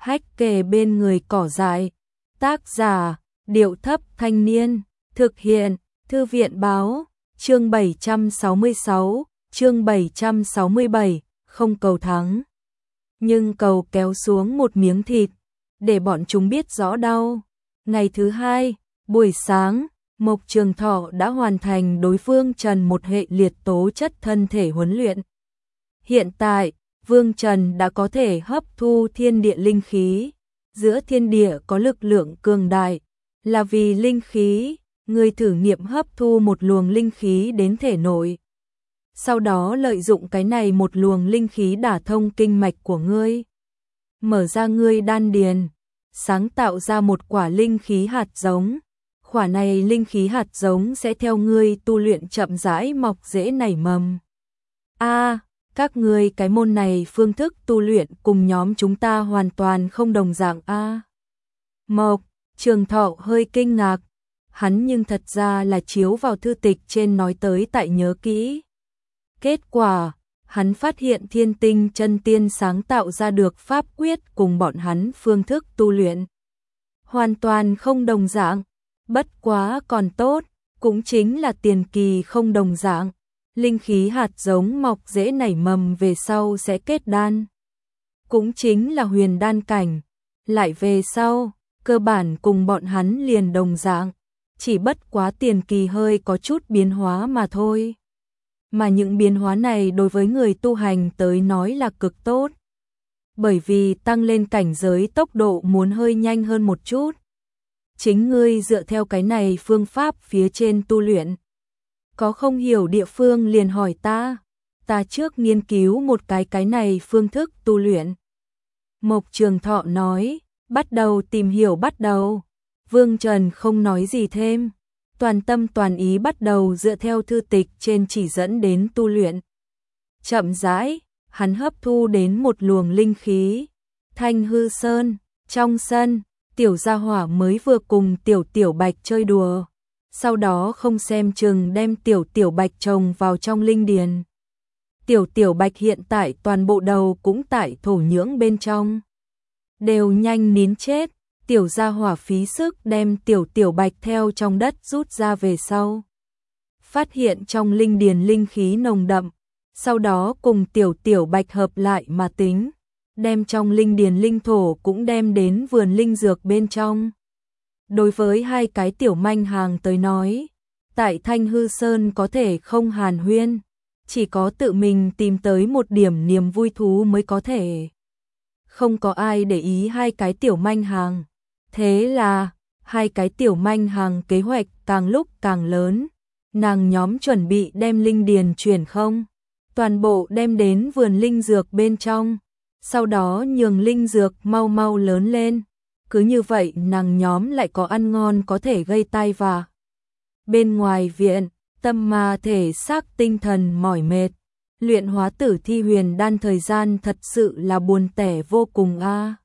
hách kề bên người cỏ dại. Tác giả, Điệu Thấp Thanh Niên. Thực hiện, Thư viện Báo. Chương 766, chương 767, không cầu thắng. Nhưng cầu kéo xuống một miếng thịt, để bọn chúng biết rõ đau. Ngày thứ hai, buổi sáng, Mộc Trường Thọ đã hoàn thành đối Vương Trần một hệ liệt tố chất thân thể huấn luyện. Hiện tại, Vương Trần đã có thể hấp thu thiên địa linh khí. Giữa thiên địa có lực lượng cường đại, là vì linh khí, người thử nghiệm hấp thu một luồng linh khí đến thể nội. Sau đó lợi dụng cái này một luồng linh khí đả thông kinh mạch của ngươi. Mở ra ngươi đan điền, sáng tạo ra một quả linh khí hạt giống. Quả này linh khí hạt giống sẽ theo ngươi tu luyện chậm rãi mọc rễ nảy mầm. Các ngươi cái môn này phương thức tu luyện cùng nhóm chúng ta hoàn toàn không đồng dạng Mộc Trường Thọ hơi kinh ngạc, hắn nhưng thật ra là chiếu vào thư tịch trên nói tới tại nhớ kỹ. Kết quả, hắn phát hiện Thiên Tinh Chân Tiên sáng tạo ra được pháp quyết cùng bọn hắn phương thức tu luyện hoàn toàn không đồng dạng, bất quá còn tốt, cũng chính là tiền kỳ không đồng dạng. Linh khí hạt giống mọc rễ nảy mầm về sau sẽ kết đan, cũng chính là huyền đan cảnh, lại về sau, cơ bản cùng bọn hắn liền đồng dạng, chỉ bất quá tiền kỳ hơi có chút biến hóa mà thôi. Mà những biến hóa này đối với người tu hành tới nói là cực tốt, bởi vì tăng lên cảnh giới tốc độ muốn hơi nhanh hơn một chút. Chính ngươi dựa theo cái này phương pháp phía trên tu luyện. Có không hiểu địa phương liền hỏi ta trước nghiên cứu một cái này phương thức tu luyện. Mộc Trường Thọ nói, bắt đầu tìm hiểu bắt đầu. Vương Trần không nói gì thêm, toàn tâm toàn ý bắt đầu dựa theo thư tịch trên chỉ dẫn đến tu luyện. Chậm rãi, hắn hấp thu đến một luồng linh khí. Thanh Hư Sơn, trong sân, tiểu gia hỏa mới vừa cùng tiểu Bạch chơi đùa. Sau đó không xem chừng đem tiểu Bạch trồng vào trong linh điền. Tiểu Bạch hiện tại toàn bộ đầu cũng tại thổ nhưỡng bên trong. Đều nhanh nín chết, tiểu gia hỏa phí sức đem tiểu Bạch theo trong đất rút ra về sau. Phát hiện trong linh điền linh khí nồng đậm, sau đó cùng tiểu Bạch hợp lại mà tính, đem trong linh điền linh thổ cũng đem đến vườn linh dược bên trong. Đối với hai cái tiểu manh hàng tới nói, tại Thanh Hư Sơn có thể không hàn huyên, chỉ có tự mình tìm tới một điểm niềm vui thú mới có thể. Không có ai để ý hai cái tiểu manh hàng. Thế là, hai cái tiểu manh hàng kế hoạch càng lúc càng lớn. Nàng nhóm chuẩn bị đem linh điền chuyển không, toàn bộ đem đến vườn linh dược bên trong, sau đó nhường linh dược mau mau lớn lên. Cứ như vậy nàng nhóm lại có ăn ngon có thể gây tai vạ. Bên ngoài viện, tâm ma thể xác tinh thần mỏi mệt. Luyện hóa tử thi huyền đan thời gian thật sự là buồn tẻ vô cùng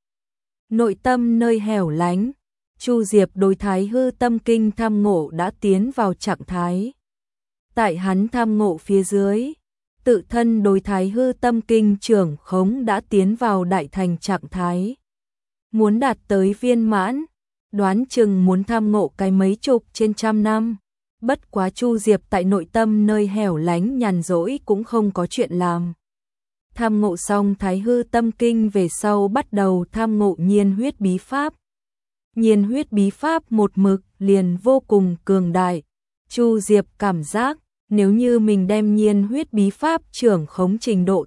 Nội tâm nơi hẻo lánh, Chu Diệp đối Thái Hư Tâm Kinh tham ngộ đã tiến vào trạng thái. Tại hắn tham ngộ phía dưới, tự thân đối Thái Hư Tâm Kinh trưởng khống đã tiến vào đại thành trạng thái. Muốn đạt tới viên mãn, đoán chừng muốn tham ngộ cái mấy chục trên trăm năm. Bất quá Chu Diệp tại nội tâm nơi hẻo lánh nhàn rỗi cũng không có chuyện làm. Tham ngộ xong Thái Hư Tâm Kinh về sau bắt đầu tham ngộ Nhiên Huyết Bí Pháp. Nhiên Huyết Bí Pháp một mực liền vô cùng cường đại. Chu Diệp cảm giác nếu như mình đem Nhiên Huyết Bí Pháp trưởng khống trình độ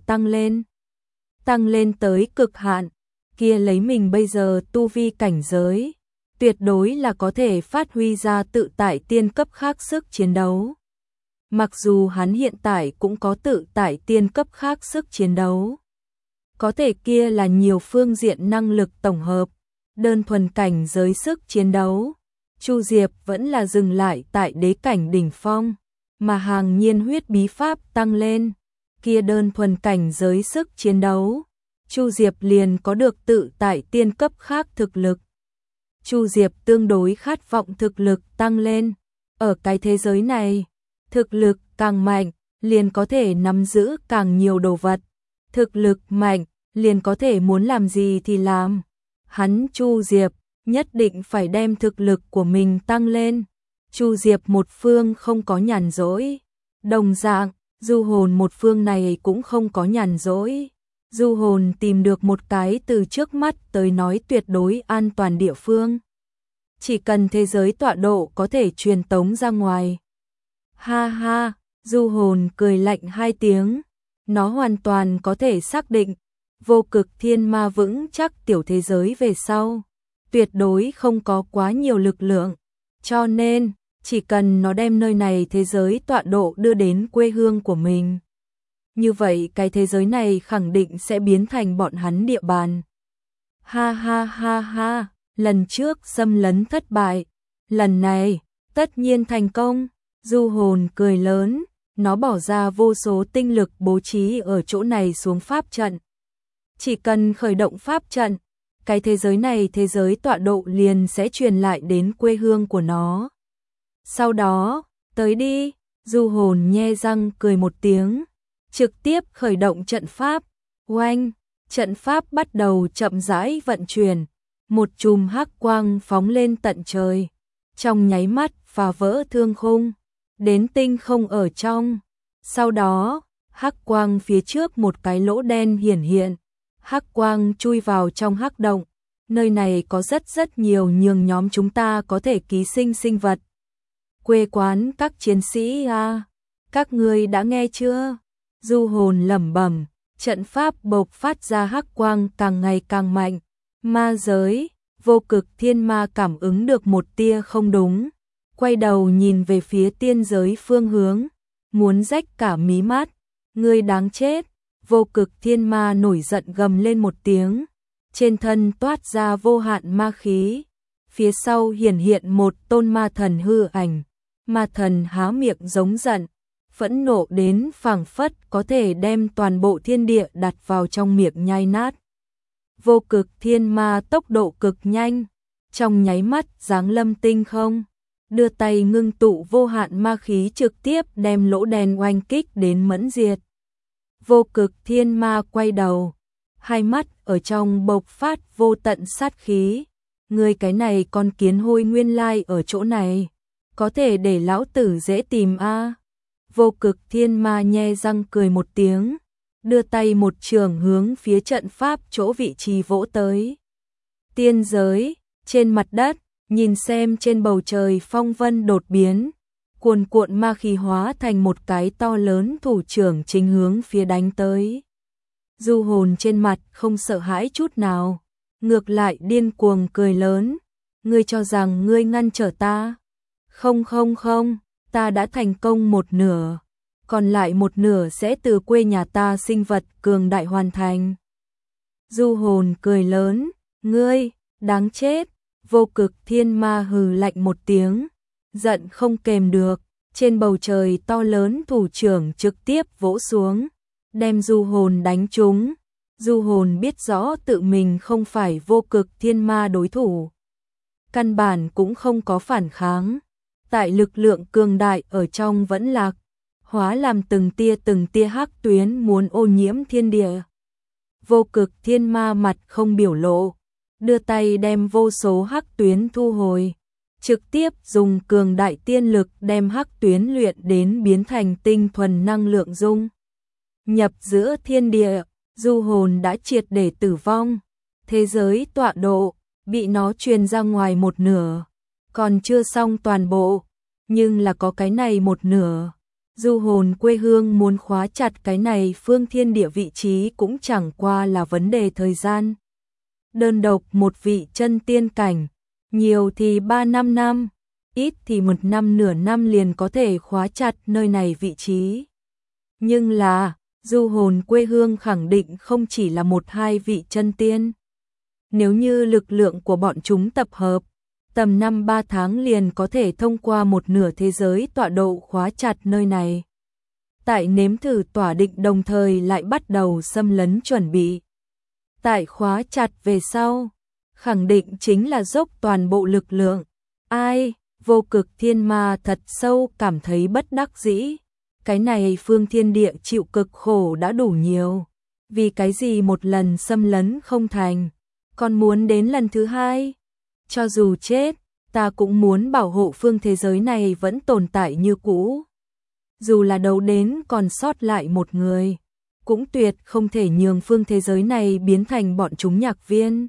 tăng lên tới cực hạn, kia lấy mình bây giờ tu vi cảnh giới, tuyệt đối là có thể phát huy ra tự tại tiên cấp khác sức chiến đấu. Mặc dù hắn hiện tại cũng có tự tại tiên cấp khác sức chiến đấu, có thể kia là nhiều phương diện năng lực tổng hợp, đơn thuần cảnh giới sức chiến đấu. Chu Diệp vẫn là dừng lại tại đế cảnh đỉnh phong, mà hàng Nhiên Huyết Bí Pháp tăng lên, kia đơn thuần cảnh giới sức chiến đấu, Chu Diệp liền có được tự tại tiên cấp khác thực lực. Chu Diệp tương đối khát vọng thực lực tăng lên. Ở cái thế giới này, thực lực càng mạnh, liền có thể nắm giữ càng nhiều đồ vật. Thực lực mạnh, liền có thể muốn làm gì thì làm. hắn Chu Diệp nhất định phải đem thực lực của mình tăng lên. Chu Diệp một phương không có nhàn rỗi. Đồng dạng, Du Hồn một phương này cũng không có nhàn rỗi. Du Hồn tìm được một cái từ trước mắt tới nói tuyệt đối an toàn địa phương. Chỉ cần thế giới tọa độ có thể truyền tống ra ngoài. Ha ha, Du Hồn cười lạnh hai tiếng. Nó hoàn toàn có thể xác định, vô cực thiên ma vững chắc tiểu thế giới về sau. Tuyệt đối không có quá nhiều lực lượng. Cho nên, chỉ cần nó đem nơi này thế giới tọa độ đưa đến quê hương của mình. Như vậy cái thế giới này khẳng định sẽ biến thành bọn hắn địa bàn. Ha ha ha ha, lần trước xâm lấn thất bại. Lần này, tất nhiên thành công. Du Hồn cười lớn, nó bỏ ra vô số tinh lực bố trí ở chỗ này xuống pháp trận. Chỉ cần khởi động pháp trận, cái thế giới này thế giới tọa độ liền sẽ truyền lại đến quê hương của nó. Sau đó, tới đi, Du Hồn nhe răng cười một tiếng, trực tiếp khởi động trận pháp. Oanh, trận pháp bắt đầu chậm rãi vận chuyển, một chùm hắc quang phóng lên tận trời, trong nháy mắt phá vỡ thương khung, đến tinh không ở trong. Sau đó, hắc quang phía trước một cái lỗ đen hiển hiện, hắc quang chui vào trong hắc động. Nơi này có rất nhiều nhường nhóm chúng ta có thể ký sinh sinh vật. Quê quán các chiến sĩ à, các ngươi đã nghe chưa? Du Hồn lẩm bẩm, trận pháp bộc phát ra hắc quang càng ngày càng mạnh. Ma giới, vô cực thiên ma cảm ứng được một tia không đúng, quay đầu nhìn về phía tiên giới phương hướng, muốn rách cả mí mắt. Ngươi đáng chết! Vô cực thiên ma nổi giận gầm lên một tiếng, trên thân toát ra vô hạn ma khí, phía sau hiển hiện một tôn ma thần hư ảnh. Ma thần há miệng giống giận, phẫn nộ đến phảng phất có thể đem toàn bộ thiên địa đặt vào trong miệng nhai nát. Vô cực thiên ma tốc độ cực nhanh, trong nháy mắt giáng lâm tinh không, đưa tay ngưng tụ vô hạn ma khí trực tiếp đem lỗ đen oanh kích đến mẫn diệt. Vô cực thiên ma quay đầu, hai mắt ở trong bộc phát vô tận sát khí. Người cái này con kiến hôi nguyên lai ở chỗ này, có thể để lão tử dễ tìm a. Vô cực thiên ma nhe răng cười một tiếng, đưa tay một trường hướng phía trận pháp chỗ vị trí vỗ tới. Tiên giới, trên mặt đất, nhìn xem trên bầu trời phong vân đột biến, cuồn cuộn ma khí hóa thành một cái to lớn thủ trưởng chính hướng phía đánh tới. Du Hồn trên mặt không sợ hãi chút nào, ngược lại điên cuồng cười lớn. Ngươi cho rằng ngươi ngăn trở ta? Không, ta đã thành công một nửa, còn lại một nửa sẽ từ quê nhà ta sinh vật cường đại hoàn thành. Du Hồn cười lớn, ngươi, đáng chết. Vô cực thiên ma hừ lạnh một tiếng, giận không kềm được, trên bầu trời to lớn thủ trưởng trực tiếp vỗ xuống, đem Du Hồn đánh trúng. Du Hồn biết rõ tự mình không phải vô cực thiên ma đối thủ, căn bản cũng không có phản kháng, tại lực lượng cường đại ở trong vẫn lạc, hóa làm từng tia hắc tuyến muốn ô nhiễm thiên địa. Vô cực thiên ma mặt không biểu lộ, đưa tay đem vô số hắc tuyến thu hồi, trực tiếp dùng cường đại tiên lực đem hắc tuyến luyện đến biến thành tinh thuần năng lượng dung nhập giữa thiên địa. Du Hồn đã triệt để tử vong, thế giới tọa độ bị nó truyền ra ngoài một nửa, còn chưa xong toàn bộ, nhưng là có cái này một nửa. Du Hồn quê hương muốn khóa chặt cái này phương thiên địa vị trí cũng chẳng qua là vấn đề thời gian. Đơn độc một vị chân tiên cảnh, nhiều thì 3-5 năm, ít thì 1 năm nửa năm liền có thể khóa chặt nơi này vị trí. Nhưng là, Du Hồn quê hương khẳng định không chỉ là 1-2 vị chân tiên. Nếu như lực lượng của bọn chúng tập hợp, tầm 5-3 tháng liền có thể thông qua một nửa thế giới tọa độ khóa chặt nơi này. Tại nếm thử tỏa định đồng thời lại bắt đầu xâm lấn chuẩn bị. Tại khóa chặt về sau, khẳng định chính là dốc toàn bộ lực lượng. Ai, vô cực thiên ma thật sâu cảm thấy bất đắc dĩ. Cái này phương thiên địa chịu cực khổ đã đủ nhiều. Vì cái gì một lần xâm lấn không thành, còn muốn đến lần thứ hai. Cho dù chết, ta cũng muốn bảo hộ phương thế giới này vẫn tồn tại như cũ. Dù là đấu đến còn sót lại một người, cũng tuyệt không thể nhường phương thế giới này biến thành bọn chúng nhạc viên.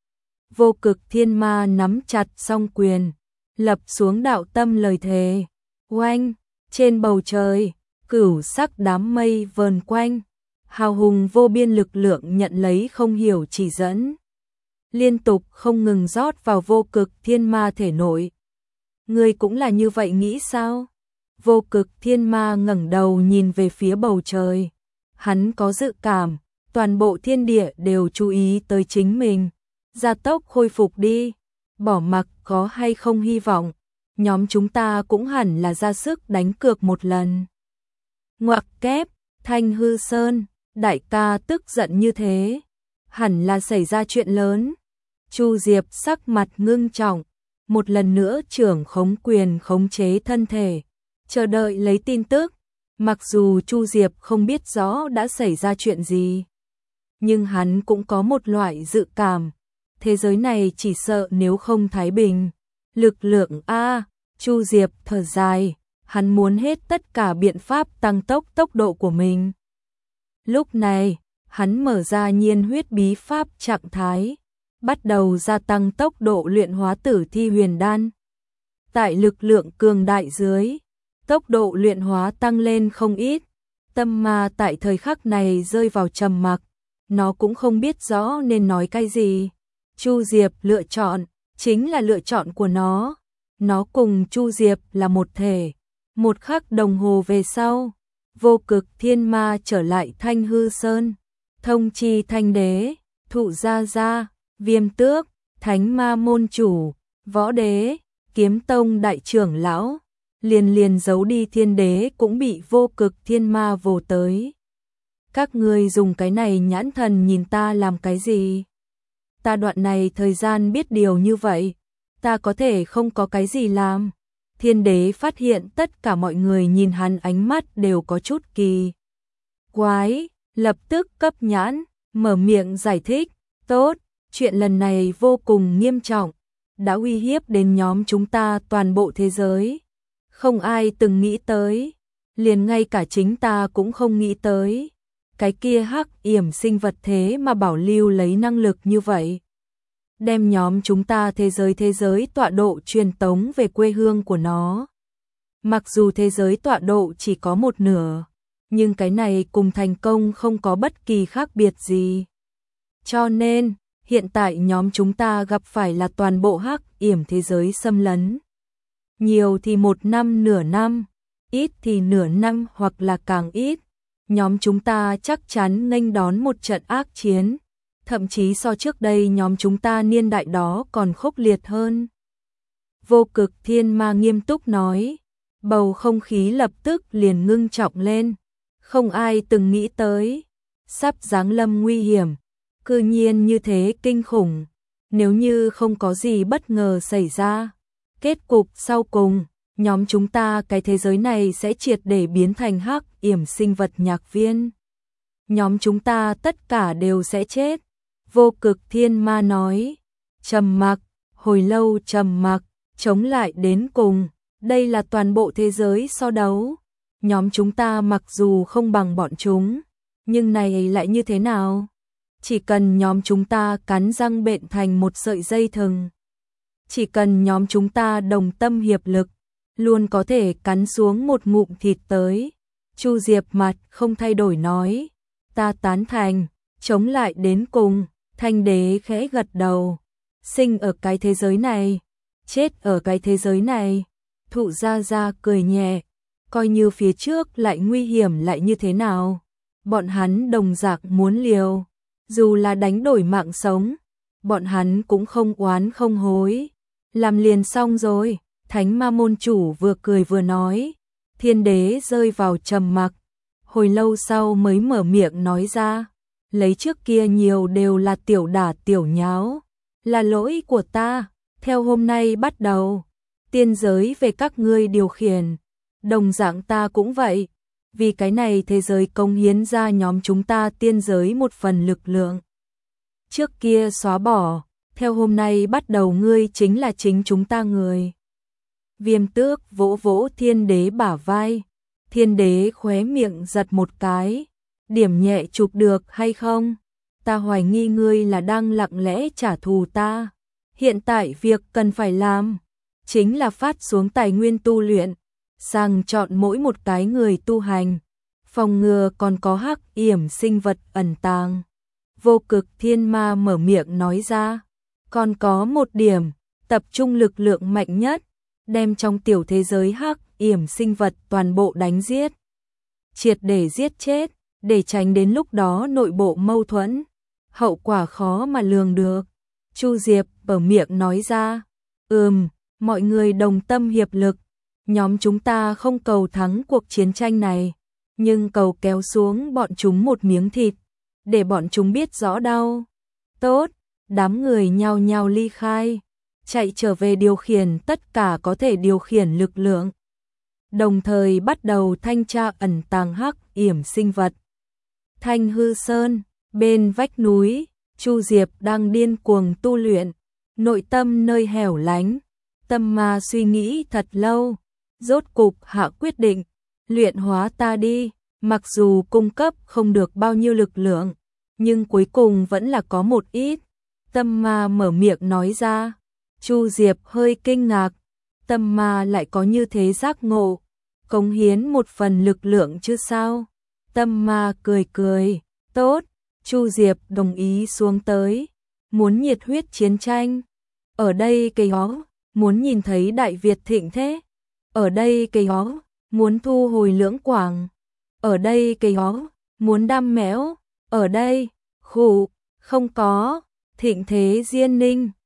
Vô Cực Thiên Ma nắm chặt song quyền, lập xuống đạo tâm lời thề. Oanh, trên bầu trời, cửu sắc đám mây vờn quanh, hào hùng vô biên lực lượng nhận lấy không hiểu chỉ dẫn, liên tục không ngừng rót vào Vô Cực Thiên Ma thể nội. Ngươi cũng là như vậy nghĩ sao? Vô Cực Thiên Ma ngẩng đầu nhìn về phía bầu trời. Hắn có dự cảm, toàn bộ thiên địa đều chú ý tới chính mình. Gia tốc khôi phục đi, bỏ mặc có hay không hy vọng, nhóm chúng ta cũng hẳn là ra sức đánh cược một lần. Ngoặc kép, Thanh Hư Sơn, đại ca tức giận như thế, hẳn là xảy ra chuyện lớn. Chu Diệp sắc mặt ngưng trọng, một lần nữa trưởng khống quyền khống chế thân thể, chờ đợi lấy tin tức. Mặc dù Chu Diệp không biết rõ đã xảy ra chuyện gì, nhưng hắn cũng có một loại dự cảm, thế giới này chỉ sợ nếu không thái bình. Lực lượng A, Chu Diệp thở dài, hắn muốn hết tất cả biện pháp tăng tốc độ của mình. Lúc này, hắn mở ra nhiên huyết bí pháp trạng thái, bắt đầu gia tăng tốc độ luyện hóa tử thi huyền đan. Tại lực lượng cường đại dưới, tốc độ luyện hóa tăng lên không ít. Tâm Ma tại thời khắc này rơi vào trầm mặc, nó cũng không biết rõ nên nói cái gì. Chu Diệp lựa chọn, chính là lựa chọn của nó. Nó cùng Chu Diệp là một thể. Một khắc đồng hồ về sau, Vô Cực Thiên Ma trở lại Thanh Hư Sơn, thông chi Thanh Đế, Thụ Gia Gia, Viêm Tước, Thánh Ma môn chủ, Võ Đế, Kiếm Tông đại trưởng lão, liền giấu đi Thiên Đế cũng bị Vô Cực Thiên Ma vồ tới. Các ngươi dùng cái này nhãn thần nhìn ta làm cái gì? Ta đoạn này thời gian biết điều như vậy, ta có thể không có cái gì làm. Thiên Đế phát hiện tất cả mọi người nhìn hắn ánh mắt đều có chút kỳ quái, lập tức cấp nhãn, mở miệng giải thích. Tốt, chuyện lần này vô cùng nghiêm trọng, đã uy hiếp đến nhóm chúng ta toàn bộ thế giới. Không ai từng nghĩ tới, liền ngay cả chính ta cũng không nghĩ tới. Cái kia hắc yểm sinh vật thế mà bảo lưu lấy năng lực như vậy. Đem nhóm chúng ta thế giới tọa độ truyền tống về quê hương của nó. Mặc dù thế giới tọa độ chỉ có một nửa, nhưng cái này cùng thành công không có bất kỳ khác biệt gì. Cho nên, hiện tại nhóm chúng ta gặp phải là toàn bộ hắc yểm thế giới xâm lấn. Nhiều thì 1 năm nửa năm, ít thì nửa năm hoặc là càng ít. Nhóm chúng ta chắc chắn nghênh đón một trận ác chiến. Thậm chí so trước đây nhóm chúng ta niên đại đó còn khốc liệt hơn. Vô Cực Thiên Ma nghiêm túc nói, bầu không khí lập tức liền ngưng trọng lên. Không ai từng nghĩ tới, sắp giáng lâm nguy hiểm, cư nhiên như thế kinh khủng. Nếu như không có gì bất ngờ xảy ra, kết cục sau cùng, nhóm chúng ta cái thế giới này sẽ triệt để biến thành hắc yểm sinh vật nhạc viên. Nhóm chúng ta tất cả đều sẽ chết. Vô Cực Thiên Ma nói, trầm mặc, hồi lâu trầm mặc, chống lại đến cùng, đây là toàn bộ thế giới so đấu. Nhóm chúng ta mặc dù không bằng bọn chúng, nhưng này lại như thế nào? Chỉ cần nhóm chúng ta cắn răng bện thành một sợi dây thừng. Chỉ cần nhóm chúng ta đồng tâm hiệp lực, luôn có thể cắn xuống một ngụm thịt tới. Chu Diệp mặt không thay đổi nói, ta tán thành, chống lại đến cùng. Thanh Đế khẽ gật đầu, sinh ở cái thế giới này, chết ở cái thế giới này. Thụ Gia Gia cười nhẹ, coi như phía trước lại nguy hiểm lại như thế nào, bọn hắn đồng dạng muốn liều, dù là đánh đổi mạng sống, bọn hắn cũng không oán không hối. Làm liền xong rồi. Thánh Ma môn chủ vừa cười vừa nói. Thiên Đế rơi vào trầm mặc, hồi lâu sau mới mở miệng nói ra, lấy trước kia nhiều đều là tiểu đả tiểu nháo, là lỗi của ta. Theo hôm nay bắt đầu, tiên giới về các ngươi điều khiển, đồng dạng ta cũng vậy, vì cái này thế giới cống hiến ra nhóm chúng ta tiên giới một phần lực lượng. trước kia xóa bỏ, theo hôm nay bắt đầu ngươi chính là chính chúng ta người. Viêm Tước vỗ vỗ Thiên Đế bả vai, Thiên Đế khóe miệng giật một cái, điểm nhẹ chụp được hay không? Ta hoài nghi ngươi là đang lặng lẽ trả thù ta. Hiện tại việc cần phải làm chính là phát xuống tài nguyên tu luyện, sàng chọn mỗi một cái người tu hành, phòng ngừa còn có hắc yểm sinh vật ẩn tàng. Vô Cực Thiên Ma mở miệng nói ra, còn có một điểm, tập trung lực lượng mạnh nhất, đem trong tiểu thế giới hắc yểm sinh vật toàn bộ đánh giết, triệt để giết chết, để tránh đến lúc đó nội bộ mâu thuẫn, hậu quả khó mà lường được. Chu Diệp mở miệng nói ra, mọi người đồng tâm hiệp lực, nhóm chúng ta không cầu thắng cuộc chiến tranh này, nhưng cầu kéo xuống bọn chúng một miếng thịt, để bọn chúng biết rõ đau. Tốt, đám người nhao nhao ly khai, chạy trở về điều khiển tất cả có thể điều khiển lực lượng, đồng thời bắt đầu thanh tra ẩn tàng hắc yểm sinh vật. Thanh Hư Sơn, bên vách núi, Chu Diệp đang điên cuồng tu luyện, nội tâm nơi hẻo lánh, tâm ma suy nghĩ thật lâu, rốt cục hạ quyết định, luyện hóa ta đi, mặc dù cung cấp không được bao nhiêu lực lượng, nhưng cuối cùng vẫn là có một ít. Tâm ma mở miệng nói ra, Chu Diệp hơi kinh ngạc, tâm ma lại có như thế giác ngộ, cống hiến một phần lực lượng chứ sao? Tâm ma cười cười, tốt, Chu Diệp đồng ý xuống tới, muốn nhiệt huyết chiến tranh. Ở đây cây ó, muốn nhìn thấy Đại Việt thịnh thế. Ở đây cây ó, muốn thu hồi Lưỡng Quảng. Ở đây cây ó, muốn đam mẽo. Ở đây, khủ, không có, thịnh thế Diên Ninh.